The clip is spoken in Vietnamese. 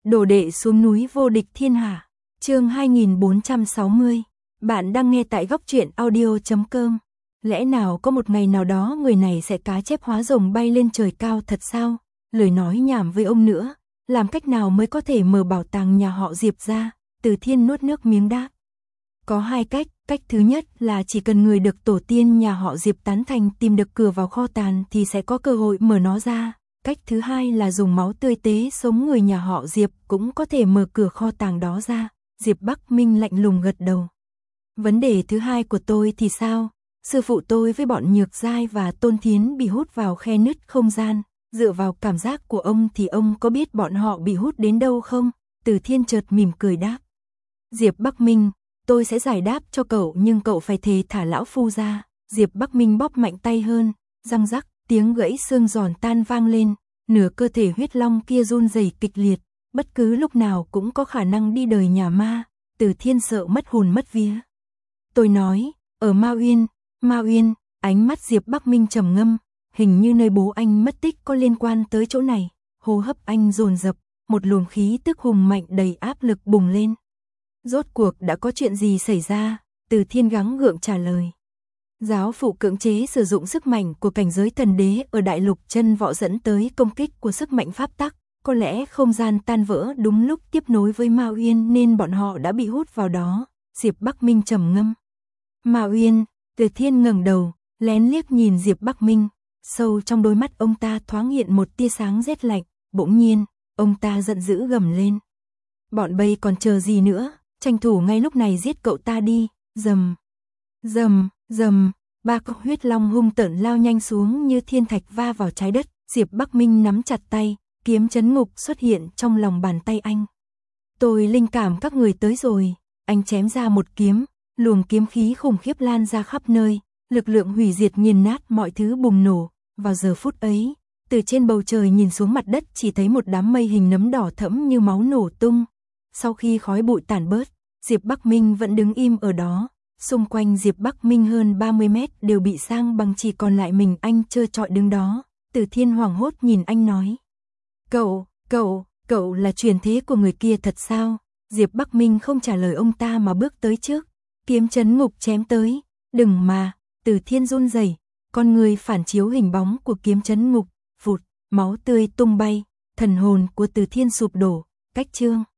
Đồ đệ xuống núi vô địch thiên hạ. Chương 2460. Bạn đang nghe tại góc truyện audio.com. Lẽ nào có một ngày nào đó người này sẽ cá chép hóa rồng bay lên trời cao thật sao? Lời nói nhảm với ông nữa. Làm cách nào mới có thể mở bảo tàng nhà họ Diệp ra? Từ Thiên nuốt nước miếng đáp. Có hai cách. Cách thứ nhất là chỉ cần người được tổ tiên nhà họ Diệp tán thành tìm được cửa vào kho tàng thì sẽ có cơ hội mở nó ra. Cách thứ hai là dùng máu tươi tế sống người nhà họ Diệp cũng có thể mở cửa kho tàng đó ra. Diệp Bắc Minh lạnh lùng gật đầu. Vấn đề thứ hai của tôi thì sao? Sư phụ tôi với bọn Nhược Giai và Tôn Thiến bị hút vào khe nứt không gian. Dựa vào cảm giác của ông thì ông có biết bọn họ bị hút đến đâu không? Từ Thiên chợt mỉm cười đáp. Diệp Bắc Minh, tôi sẽ giải đáp cho cậu nhưng cậu phải thề thả lão phu ra. Diệp Bắc Minh bóp mạnh tay hơn, răng rắc, tiếng gãy xương giòn tan vang lên, nửa cơ thể huyết long kia run rẩy kịch liệt, bất cứ lúc nào cũng có khả năng đi đời nhà ma. Từ Thiên sợ mất hồn mất vía. Tôi nói, ở Ma Uyên, ánh mắt Diệp Bắc Minh trầm ngâm, hình như nơi bố anh mất tích có liên quan tới chỗ này. Hô hấp anh dồn dập, một luồng khí tức hùng mạnh đầy áp lực bùng lên. Rốt cuộc đã có chuyện gì xảy ra? Từ Thiên gắng gượng trả lời. Giáo phụ cưỡng chế sử dụng sức mạnh của cảnh giới thần đế ở đại lục chân võ dẫn tới công kích của sức mạnh pháp tắc. Có lẽ không gian tan vỡ đúng lúc tiếp nối với Ma Uyên nên bọn họ đã bị hút vào đó. Diệp Bắc Minh trầm ngâm. Ma Uyên, Từ Thiên ngẩng đầu, lén liếc nhìn Diệp Bắc Minh. Sâu trong đôi mắt ông ta thoáng hiện một tia sáng rét lạnh. Bỗng nhiên, ông ta giận dữ gầm lên. Bọn bay còn chờ gì nữa? Tranh thủ ngay lúc này giết cậu ta đi. Rầm, ba con huyết long hung tợn lao nhanh xuống như thiên thạch va vào trái đất. Diệp Bắc Minh nắm chặt tay, kiếm chấn ngục xuất hiện trong lòng bàn tay anh. Tôi linh cảm các người tới rồi. Anh chém ra một kiếm, luồng kiếm khí khủng khiếp lan ra khắp nơi, lực lượng hủy diệt nghiền nát mọi thứ bùng nổ. Vào giờ phút ấy, từ trên bầu trời nhìn xuống mặt đất chỉ thấy một đám mây hình nấm đỏ thẫm như máu nổ tung. Sau khi khói bụi tản bớt, Diệp Bắc Minh vẫn đứng im ở đó. Xung quanh Diệp Bắc Minh hơn 30 mét đều bị sang bằng, chỉ còn lại mình anh trơ trọi đứng đó. Từ Thiên hoảng hốt nhìn anh nói. Cậu là truyền thế của người kia thật sao? Diệp Bắc Minh không trả lời ông ta mà bước tới trước. Kiếm chấn ngục chém tới. Đừng mà, Từ Thiên run rẩy, con người phản chiếu hình bóng của kiếm chấn ngục. Phụt, máu tươi tung bay, thần hồn của Từ Thiên sụp đổ. Cách chương